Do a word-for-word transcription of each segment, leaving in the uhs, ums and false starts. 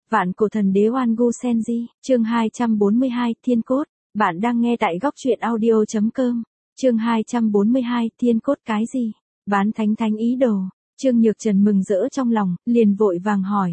Vạn cổ thần đế Oan Gu Senji, chương hai trăm bốn mươi hai, Thiên Cốt. Bạn đang nghe tại góc truyện audio chấm com. Chương hai trăm bốn mươi hai, Thiên Cốt cái gì? Bán thánh thánh ý đồ. Trương Nhược Trần mừng rỡ trong lòng, liền vội vàng hỏi.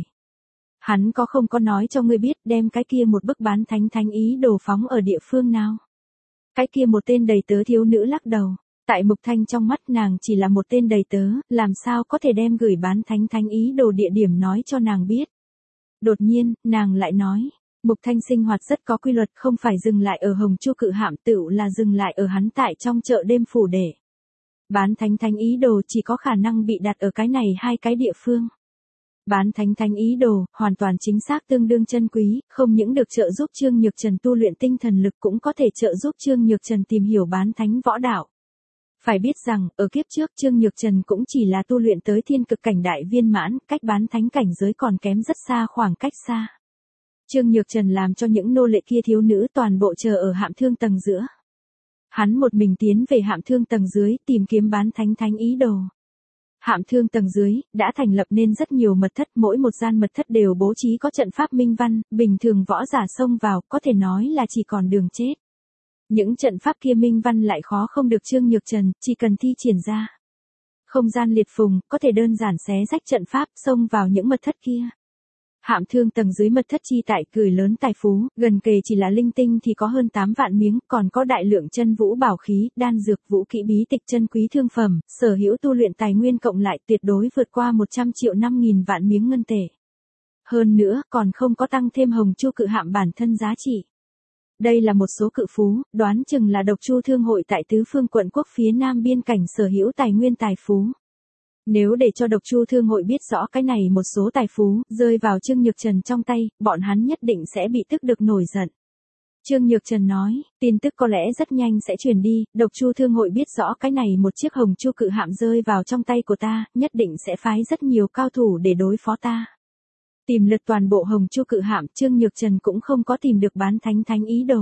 Hắn có không có nói cho ngươi biết đem cái kia một bức bán thánh thánh ý đồ phóng ở địa phương nào? Cái kia một tên đầy tớ thiếu nữ lắc đầu. Tại Mục Thanh trong mắt nàng chỉ là một tên đầy tớ, làm sao có thể đem gửi bán thánh thánh ý đồ địa điểm nói cho nàng biết. Đột nhiên, nàng lại nói, Mục Thanh sinh hoạt rất có quy luật, không phải dừng lại ở Hồng Chu Cự Hạm, tựu là dừng lại ở hắn tại trong chợ đêm phủ để. Bán thánh thánh ý đồ chỉ có khả năng bị đặt ở cái này hai cái địa phương. Bán thánh thánh ý đồ, hoàn toàn chính xác tương đương chân quý, không những được trợ giúp Trương Nhược Trần tu luyện tinh thần lực cũng có thể trợ giúp Trương Nhược Trần tìm hiểu bán thánh võ đạo. Phải biết rằng, ở kiếp trước Trương Nhược Trần cũng chỉ là tu luyện tới thiên cực cảnh đại viên mãn, cách bán thánh cảnh giới còn kém rất xa, khoảng cách xa. Trương Nhược Trần làm cho những nô lệ kia thiếu nữ toàn bộ chờ ở hạm thương tầng giữa. Hắn một mình tiến về hạm thương tầng dưới, tìm kiếm bán thánh thánh ý đồ. Hạm thương tầng dưới, đã thành lập nên rất nhiều mật thất, mỗi một gian mật thất đều bố trí có trận pháp minh văn, bình thường võ giả xông vào, có thể nói là chỉ còn đường chết. Những trận pháp kia minh văn lại khó không được Trương Nhược Trần, chỉ cần thi triển ra. Không gian liệt phùng, có thể đơn giản xé rách trận pháp, xông vào những mật thất kia. Hạm thương tầng dưới mật thất chi tại cười lớn tài phú, gần kề chỉ là linh tinh thì có hơn tám vạn miếng, còn có đại lượng chân vũ bảo khí, đan dược, vũ kỹ bí tịch, chân quý thương phẩm, sở hữu tu luyện tài nguyên cộng lại tuyệt đối vượt qua một trăm triệu năm nghìn vạn miếng ngân tệ. Hơn nữa, còn không có tăng thêm Hồng Chu Cự Hạm bản thân giá trị. Đây là một số cự phú, đoán chừng là độc chu thương hội tại tứ phương quận quốc phía nam biên cảnh sở hữu tài nguyên tài phú. Nếu để cho độc chu thương hội biết rõ cái này một số tài phú, rơi vào Trương Nhược Trần trong tay, bọn hắn nhất định sẽ bị tức được nổi giận. Trương Nhược Trần nói, tin tức có lẽ rất nhanh sẽ truyền đi, độc chu thương hội biết rõ cái này một chiếc Hồng Chu Cự Hạm rơi vào trong tay của ta, nhất định sẽ phái rất nhiều cao thủ để đối phó ta. Tìm lượt toàn bộ Hồng Chu Cự Hạm, Trương Nhược Trần cũng không có tìm được bán thánh thánh ý đồ.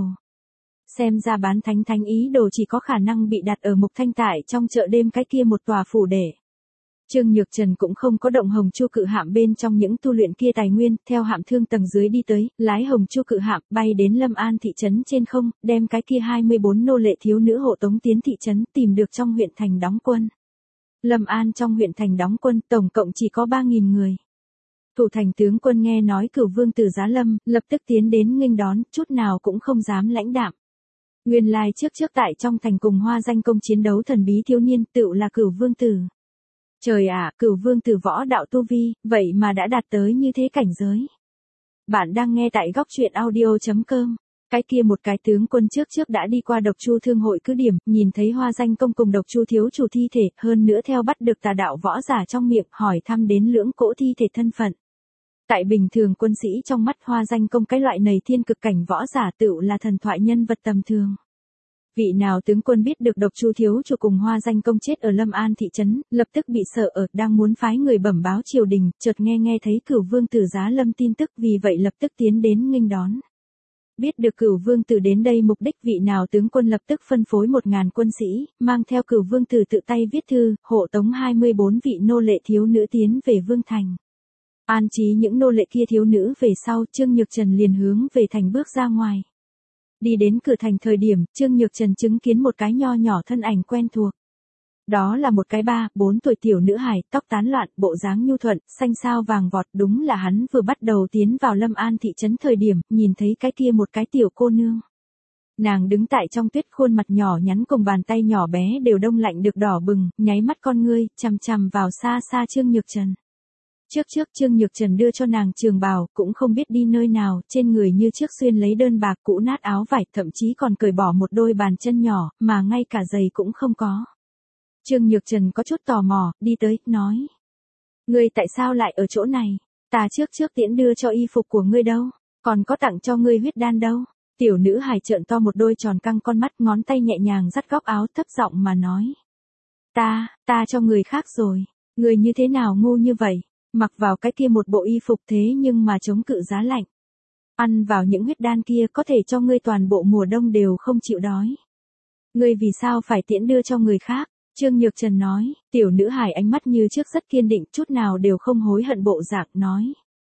Xem ra bán thánh thánh ý đồ chỉ có khả năng bị đặt ở Mục Thanh tại trong chợ đêm cái kia một tòa phủ để. Trương Nhược Trần cũng không có động Hồng Chu Cự Hạm bên trong những tu luyện kia tài nguyên, theo hạm thương tầng dưới đi tới, lái Hồng Chu Cự Hạm bay đến Lâm An thị trấn trên không, đem cái kia hai mươi bốn nô lệ thiếu nữ hộ tống tiến thị trấn, tìm được trong huyện thành đóng quân. Lâm An trong huyện thành đóng quân, tổng cộng chỉ có ba nghìn người. Thủ thành tướng quân nghe nói Cửu Vương Tử giá lâm, lập tức tiến đến nghênh đón, chút nào cũng không dám lãnh đạm. Nguyên lai trước trước tại trong thành cùng Hoa Danh Công chiến đấu thần bí thiếu niên, tựu là Cửu Vương Tử. Trời ạ, Cửu Vương Tử võ đạo tu vi, vậy mà đã đạt tới như thế cảnh giới. Bạn đang nghe tại góc truyện audio chấm com. Cái kia một cái tướng quân trước trước đã đi qua độc chu thương hội cứ điểm, nhìn thấy Hoa Danh Công cùng độc chu thiếu chủ thi thể, hơn nữa theo bắt được tà đạo võ giả trong miệng, hỏi thăm đến lưỡng cỗ thi thể thân phận. Tại bình thường quân sĩ trong mắt Hoa Danh Công cái loại này thiên cực cảnh võ giả tựu là thần thoại nhân vật tầm thường. Vị nào tướng quân biết được độc chu thiếu chủ cùng Hoa Danh Công chết ở Lâm An thị trấn, lập tức bị sợ ở, đang muốn phái người bẩm báo triều đình, chợt nghe nghe thấy Cửu Vương Tử giá lâm tin tức, vì vậy lập tức tiến đến nghênh đón. Biết được Cửu Vương Tử đến đây mục đích, vị nào tướng quân lập tức phân phối một ngàn quân sĩ, mang theo Cửu Vương Tử tự tay viết thư, hộ tống hai mươi bốn vị nô lệ thiếu nữ tiến về Vương thành. An trí những nô lệ kia thiếu nữ về sau, Trương Nhược Trần liền hướng về thành bước ra ngoài. Đi đến cửa thành thời điểm, Trương Nhược Trần chứng kiến một cái nho nhỏ thân ảnh quen thuộc. Đó là một cái ba, bốn tuổi tiểu nữ hài, tóc tán loạn, bộ dáng nhu thuận, xanh sao vàng vọt, đúng là hắn vừa bắt đầu tiến vào Lâm An thị trấn thời điểm, nhìn thấy cái kia một cái tiểu cô nương. Nàng đứng tại trong tuyết, khuôn mặt nhỏ nhắn cùng bàn tay nhỏ bé đều đông lạnh được đỏ bừng, nháy mắt con ngươi, chằm chằm vào xa xa Trương Nhược Trần. Trước trước Trương Nhược Trần đưa cho nàng trường bào, cũng không biết đi nơi nào, trên người như trước xuyên lấy đơn bạc cũ nát áo vải, thậm chí còn cởi bỏ một đôi bàn chân nhỏ, mà ngay cả giày cũng không có. Trương Nhược Trần có chút tò mò, đi tới, nói. Ngươi tại sao lại ở chỗ này? Ta trước trước tiễn đưa cho y phục của ngươi đâu? Còn có tặng cho ngươi huyết đan đâu? Tiểu nữ hài trợn to một đôi tròn căng con mắt, ngón tay nhẹ nhàng dắt góc áo, thấp giọng mà nói. Ta, ta cho người khác rồi. Ngươi như thế nào ngu như vậy? Mặc vào cái kia một bộ y phục thế nhưng mà chống cự giá lạnh. Ăn vào những huyết đan kia có thể cho ngươi toàn bộ mùa đông đều không chịu đói. Ngươi vì sao phải tiễn đưa cho người khác? Trương Nhược Trần nói, tiểu nữ hài ánh mắt như trước rất kiên định, chút nào đều không hối hận bộ dạng, nói.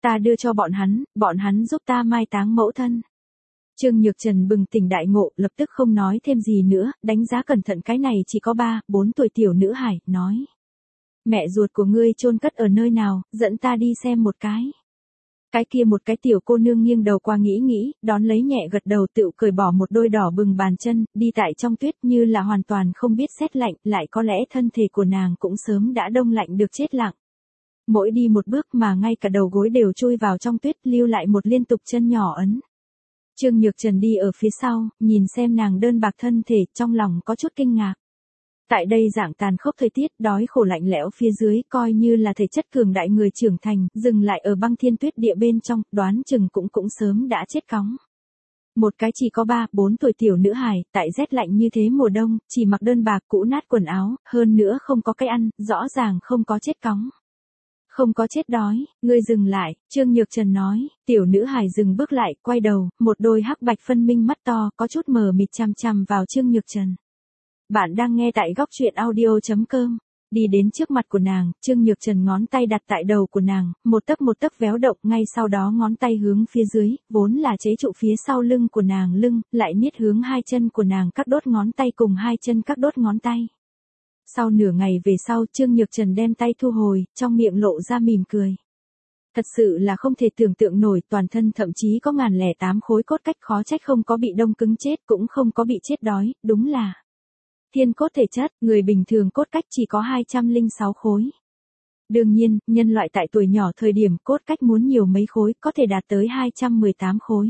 Ta đưa cho bọn hắn, bọn hắn giúp ta mai táng mẫu thân. Trương Nhược Trần bừng tỉnh đại ngộ, lập tức không nói thêm gì nữa, đánh giá cẩn thận cái này chỉ có ba, bốn tuổi tiểu nữ hài, nói. Mẹ ruột của ngươi chôn cất ở nơi nào, dẫn ta đi xem một cái. Cái kia một cái tiểu cô nương nghiêng đầu qua nghĩ nghĩ, đón lấy nhẹ gật đầu tựu cởi bỏ một đôi đỏ bừng bàn chân, đi tại trong tuyết như là hoàn toàn không biết rét lạnh, lại có lẽ thân thể của nàng cũng sớm đã đông lạnh được chết lặng. Mỗi đi một bước mà ngay cả đầu gối đều chui vào trong tuyết, lưu lại một liên tục chân nhỏ ấn. Trương Nhược Trần đi ở phía sau, nhìn xem nàng đơn bạc thân thể, trong lòng có chút kinh ngạc. Tại đây dạng tàn khốc thời tiết, đói khổ lạnh lẽo phía dưới, coi như là thể chất cường đại người trưởng thành, dừng lại ở băng thiên tuyết địa bên trong, đoán chừng cũng cũng sớm đã chết cóng. Một cái chỉ có ba, bốn tuổi tiểu nữ hài, tại rét lạnh như thế mùa đông, chỉ mặc đơn bạc cũ nát quần áo, hơn nữa không có cái ăn, rõ ràng không có chết cóng. Không có chết đói, ngươi dừng lại, Trương Nhược Trần nói, tiểu nữ hài dừng bước lại, quay đầu, một đôi hắc bạch phân minh mắt to, có chút mờ mịt chằm chằm vào Trương Nhược Trần. Bạn đang nghe tại góc truyện audio.com. Đi đến trước mặt của nàng, Trương Nhược Trần ngón tay đặt tại đầu của nàng, một tấc một tấc véo động, ngay sau đó ngón tay hướng phía dưới, vốn là chế trụ phía sau lưng của nàng lưng, lại niết hướng hai chân của nàng các đốt ngón tay cùng hai chân các đốt ngón tay. Sau nửa ngày về sau, Trương Nhược Trần đem tay thu hồi, trong miệng lộ ra mỉm cười. Thật sự là không thể tưởng tượng nổi, toàn thân thậm chí có ngàn lẻ tám khối cốt cách, khó trách không có bị đông cứng chết, cũng không có bị chết đói, đúng là thiên cốt thể chất, người bình thường cốt cách chỉ có hai trăm lẻ sáu khối. Đương nhiên, nhân loại tại tuổi nhỏ thời điểm cốt cách muốn nhiều mấy khối, có thể đạt tới hai trăm mười tám khối.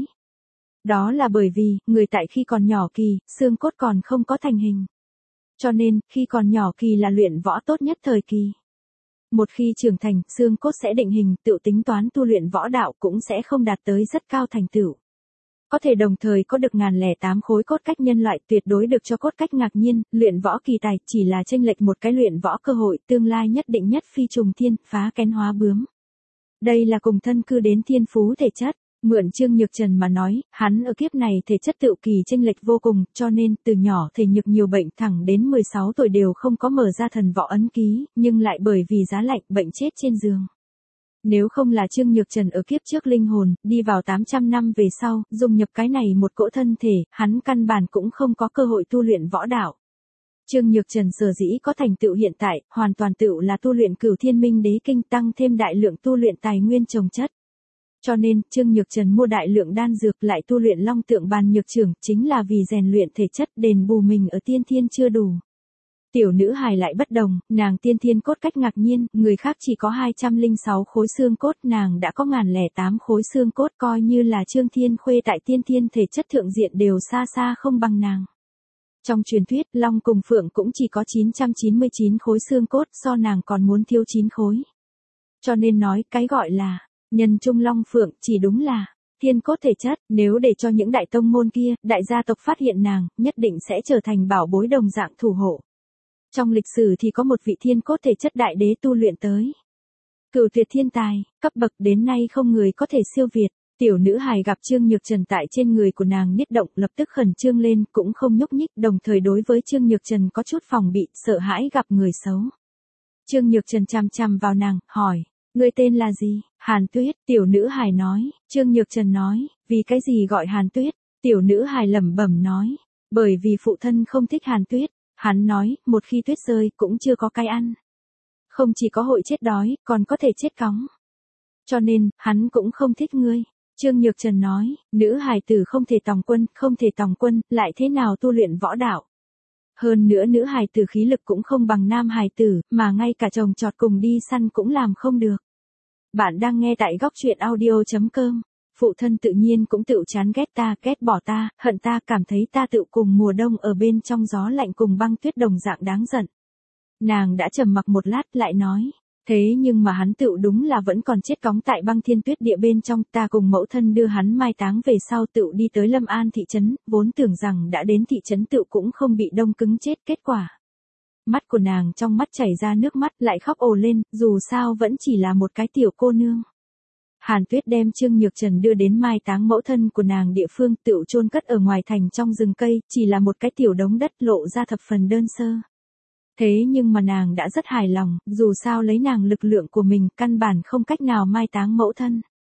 Đó là bởi vì, người tại khi còn nhỏ kỳ, xương cốt còn không có thành hình. Cho nên, khi còn nhỏ kỳ là luyện võ tốt nhất thời kỳ. Một khi trưởng thành, xương cốt sẽ định hình, tự tính toán tu luyện võ đạo cũng sẽ không đạt tới rất cao thành tựu. Có thể đồng thời có được ngàn lẻ tám khối cốt cách nhân loại tuyệt đối được cho cốt cách ngạc nhiên, luyện võ kỳ tài chỉ là chênh lệch một cái luyện võ cơ hội, tương lai nhất định nhất phi trùng thiên, phá kén hóa bướm. Đây là cùng thân cư đến thiên phú thể chất. Mượn Trương Nhược Trần mà nói, hắn ở kiếp này thể chất tự kỳ chênh lệch vô cùng, cho nên từ nhỏ thể nhược nhiều bệnh, thẳng đến mười sáu tuổi đều không có mở ra thần võ ấn ký, nhưng lại bởi vì giá lạnh bệnh chết trên giường. Nếu không là Trương Nhược Trần ở kiếp trước linh hồn, đi vào tám trăm năm về sau, dùng nhập cái này một cỗ thân thể, hắn căn bản cũng không có cơ hội tu luyện võ đạo. Trương Nhược Trần sở dĩ có thành tựu hiện tại, hoàn toàn tựu là tu luyện Cửu Thiên Minh Đế Kinh, tăng thêm đại lượng tu luyện tài nguyên trồng chất. Cho nên, Trương Nhược Trần mua đại lượng đan dược lại tu luyện Long Tượng Bàn Nhược Trưởng, chính là vì rèn luyện thể chất, đền bù mình ở tiên thiên chưa đủ. Tiểu nữ hài lại bất đồng, nàng tiên thiên cốt cách ngạc nhiên, người khác chỉ có hai trăm lẻ sáu khối xương cốt, nàng đã có ngàn lẻ tám khối xương cốt, coi như là Trương Thiên Khuê tại tiên thiên thể chất thượng diện đều xa xa không bằng nàng. Trong truyền thuyết, Long cùng Phượng cũng chỉ có chín trăm chín mươi chín khối xương cốt, so nàng còn muốn thiếu chín khối. Cho nên nói, cái gọi là nhân trung Long Phượng chỉ đúng là thiên cốt thể chất, nếu để cho những đại tông môn kia, đại gia tộc phát hiện nàng, nhất định sẽ trở thành bảo bối đồng dạng thủ hộ. Trong lịch sử thì có một vị thiên cốt thể chất đại đế tu luyện tới. Cửu tuyệt thiên tài, cấp bậc đến nay không người có thể siêu việt. Tiểu nữ hài gặp Trương Nhược Trần tại trên người của nàng niết động, lập tức khẩn trương lên, cũng không nhúc nhích, đồng thời đối với Trương Nhược Trần có chút phòng bị, sợ hãi gặp người xấu. Trương Nhược Trần chằm chằm vào nàng, hỏi, ngươi tên là gì? Hàn Tuyết, tiểu nữ hài nói. Trương Nhược Trần nói, vì cái gì gọi Hàn Tuyết? Tiểu nữ hài lẩm bẩm nói, bởi vì phụ thân không thích Hàn Tuyết. Hắn nói, một khi tuyết rơi cũng chưa có cái ăn. Không chỉ có hội chết đói, còn có thể chết cóng. Cho nên, hắn cũng không thích ngươi. Trương Nhược Trần nói, nữ hài tử không thể tòng quân, không thể tòng quân, lại thế nào tu luyện võ đạo. Hơn nữa nữ hài tử khí lực cũng không bằng nam hài tử, mà ngay cả chồng chọt cùng đi săn cũng làm không được. Bạn đang nghe tại góc truyện audio.com. Phụ thân tự nhiên cũng tự chán ghét ta, ghét bỏ ta, hận ta, cảm thấy ta tự cùng mùa đông ở bên trong gió lạnh cùng băng tuyết đồng dạng đáng giận. Nàng đã trầm mặc một lát lại nói, thế nhưng mà hắn tự đúng là vẫn còn chết cóng tại băng thiên tuyết địa bên trong, ta cùng mẫu thân đưa hắn mai táng về sau tự đi tới Lâm An thị trấn, vốn tưởng rằng đã đến thị trấn tự cũng không bị đông cứng chết, kết quả. Mắt của nàng trong mắt chảy ra nước mắt lại khóc ồ lên, dù sao vẫn chỉ là một cái tiểu cô nương. Hàn Tuyết đem Trương Nhược Trần đưa đến mai táng mẫu thân của nàng địa phương tựu chôn cất ở ngoài thành trong rừng cây, chỉ là một cái tiểu đống đất lộ ra thập phần đơn sơ. Thế nhưng mà nàng đã rất hài lòng, dù sao lấy nàng lực lượng của mình căn bản không cách nào mai táng mẫu thân.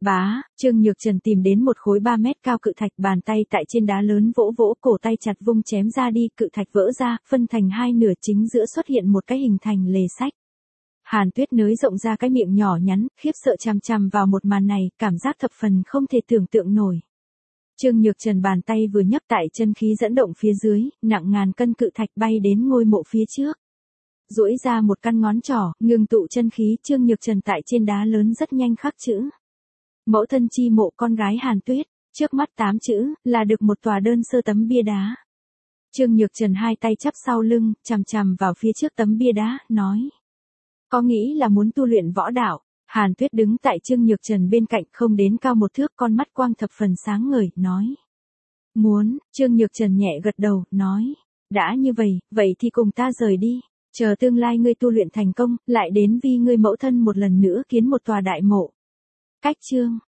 Bá, Trương Nhược Trần tìm đến một khối ba mét cao cự thạch, bàn tay tại trên đá lớn vỗ vỗ, cổ tay chặt vung chém ra đi, cự thạch vỡ ra, phân thành hai nửa, chính giữa xuất hiện một cái hình thành lề sách. Hàn Tuyết nới rộng ra cái miệng nhỏ nhắn, khiếp sợ chằm chằm vào một màn này, cảm giác thập phần không thể tưởng tượng nổi. Trương Nhược Trần bàn tay vừa nhấc, tại chân khí dẫn động phía dưới, nặng ngàn cân cự thạch bay đến ngôi mộ phía trước. Duỗi ra một căn ngón trỏ, ngừng tụ chân khí, Trương Nhược Trần tại trên đá lớn rất nhanh khắc chữ. Mẫu thân chi mộ con gái Hàn Tuyết, trước mắt tám chữ, là được một tòa đơn sơ tấm bia đá. Trương Nhược Trần hai tay chắp sau lưng, chằm chằm vào phía trước tấm bia đá, nói. Có nghĩ là muốn tu luyện võ đạo. Hàn Tuyết đứng tại Trương Nhược Trần bên cạnh, không đến cao một thước, con mắt quang thập phần sáng ngời, nói. Muốn, Trương Nhược Trần nhẹ gật đầu, nói. Đã như vậy, vậy thì cùng ta rời đi. Chờ tương lai ngươi tu luyện thành công, lại đến vì ngươi mẫu thân một lần nữa kiến một tòa đại mộ. Cách chương.